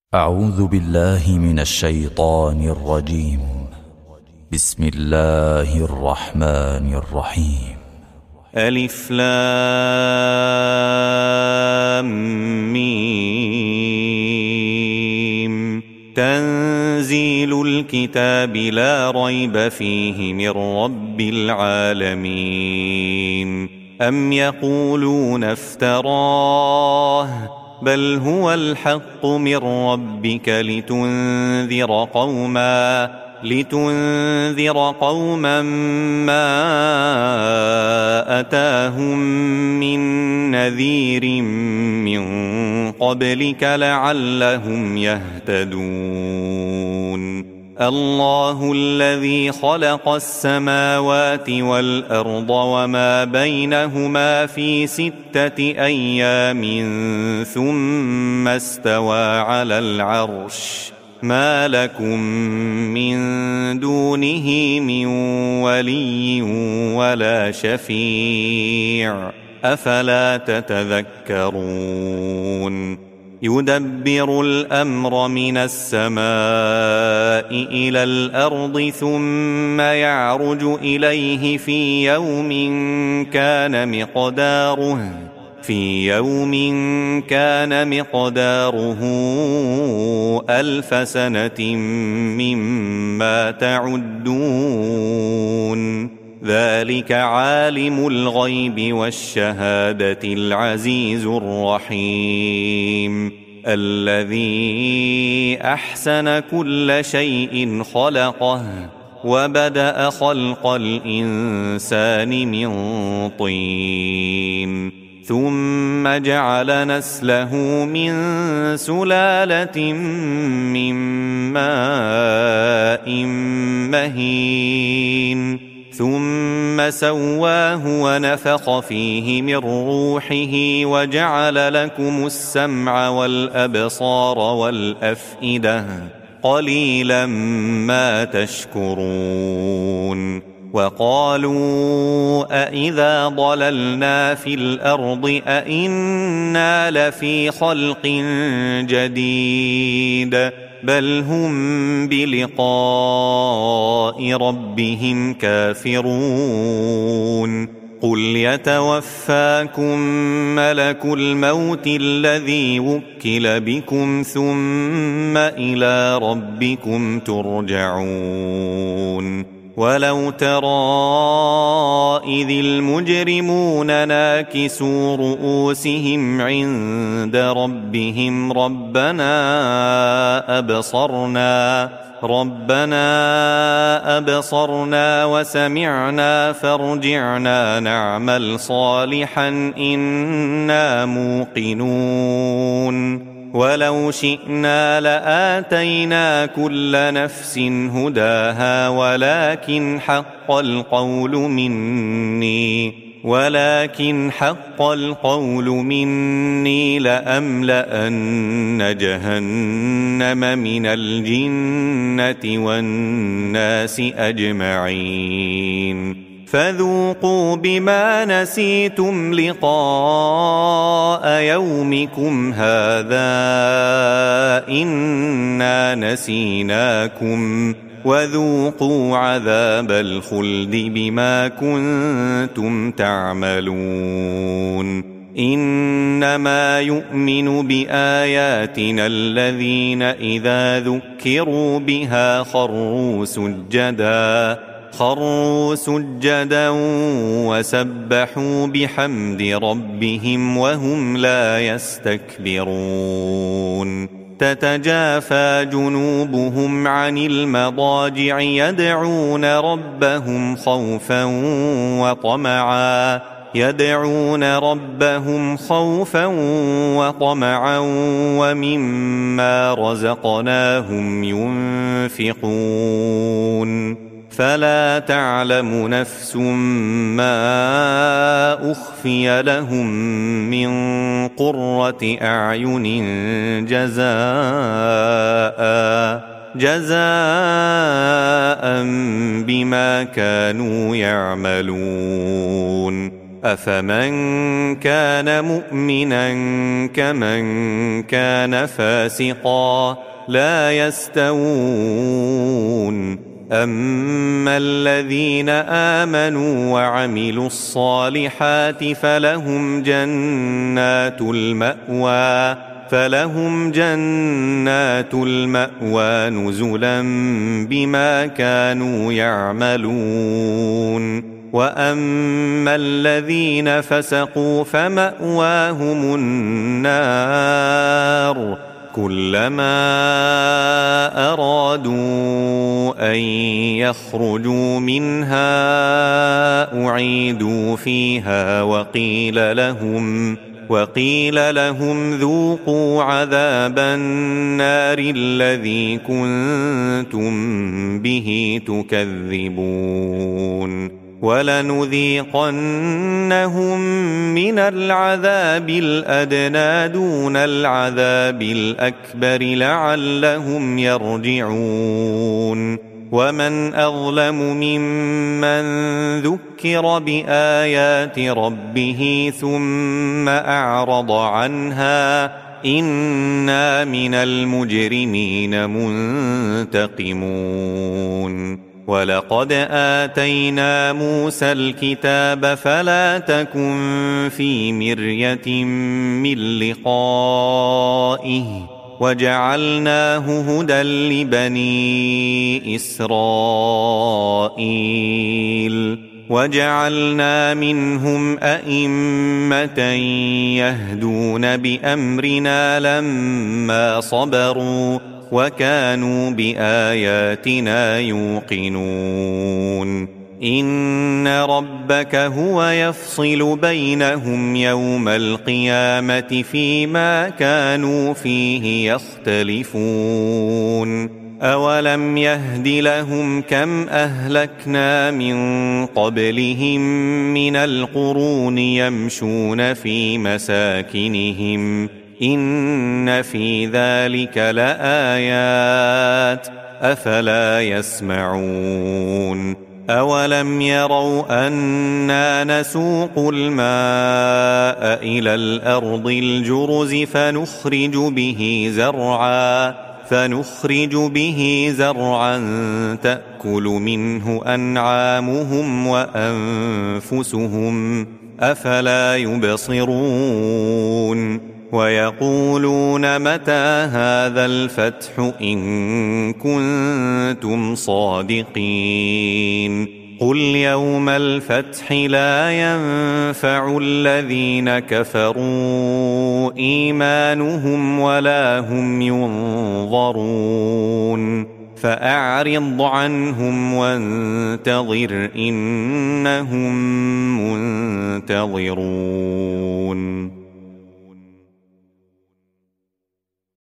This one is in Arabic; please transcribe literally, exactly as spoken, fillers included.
أعوذ بالله من الشيطان الرجيم. بسم الله الرحمن الرحيم. ألف لام ميم. تنزيل الكتاب لا ريب فيه من رب العالمين. أم يقولون افتراه بل هو الحق من ربك لتنذر قوما لتنذر قوما ما أتاهم من نذير من قبلك لعلهم يهتدون. الله الذي خلق السماوات والأرض وما بينهما في ستة أيام ثم استوى على العرش. ما لكم من دونه من ولي ولا شفيع أفلا تتذكرون. يدبر الأمر من السماء إلى الأرض ثم يعرج إليه في يوم كان مقداره في يوم كان مقداره ألف سنة مما تعدون. ذلك عالم الغيب والشهادة العزيز الرحيم. الذي أحسن كل شيء خلقه وبدأ خلق الإنسان من طين ثم جعل نسله من سلالة من ماء مهين ثم سواه ونفخ فيه من روحه وجعل لكم السمع والأبصار والأفئدة قليلا ما تشكرون. وقالوا أإذا ضللنا في الأرض أإنا لفي خلق جديد بل هم بلقاء ربهم كافرون. قل يتوفاكم ملك الموت الذي وكل بكم ثم إلى ربكم ترجعون. ولو ترى إذ المجرمون ناكسوا رؤوسهم عند ربهم ربنا أبصرنا ربنا أبصرنا وسمعنا فارجعنا نعمل صالحا إنا موقنون. ولو شئنا لآتينا كل نفس هداها ولكن حق القول مني ولكن حق القول مني لأملأن جهنم من الجنة والناس أجمعين. فذوقوا بما نسيتم لقاء يومكم هذا إنا نسيناكم وذوقوا عذاب الخلد بما كنتم تعملون. إنما يؤمن بآياتنا الذين إذا ذكروا بها خروا سجدا خروا سجدا وسبحوا بحمد ربهم وهم لا يستكبرون. تتجافى جنوبهم عن المضاجع يدعون ربهم خوفا وطمعا يدعون ربهم خوفا وطمعا ومما رزقناهم ينفقون. فلا تعلم نفس ما أخفي لهم من قرة أعين جزاء جزاء بما كانوا يعملون. أفمن كان مؤمنا كمن كان فاسقا لا يستوون أما الذين آمنوا وعملوا الصالحات فلهم جنات المأوى فلهم جنات المأوى نزلا بما كانوا يعملون وأما الذين فسقوا فمأواهم النار كلما أرادوا أن يخرجوا منها أعيدوا فيها وقيل لهم وقيل لهم ذوقوا عذاب النار الذي كنتم به تكذبون ولنذيقنهم من العذاب الأدنى دون العذاب الأكبر لعلهم يرجعون ومن أظلم ممن ذكر بآيات ربه ثم أعرض عنها إنا من المجرمين منتقمون ولقد آتينا موسى الكتاب فلا تكن في مرية من لقائه وجعلناه هدى لبني إسرائيل وجعلنا منهم أئمة يهدون بأمرنا لما صبروا وكانوا بآياتنا يوقنون إن ربك هو يفصل بينهم يوم القيامة فيما كانوا فيه يختلفون أولم يهد لهم كم أهلكنا من قبلهم من القرون يمشون في مساكنهم إن في ذلك لآيات أفلا يسمعون أولم يروا أنا نسوق الماء إلى الأرض الجرز فنخرج به زرعا فنخرج به زرعا تأكل منه أنعامهم وأنفسهم أفلا يبصرون ويقولون متى هذا الفتح إن كنتم صادقين قل يوم الفتح لا ينفع الذين كفروا إيمانهم ولا هم ينظرون فأعرض عنهم وانتظر إنهم منتظرون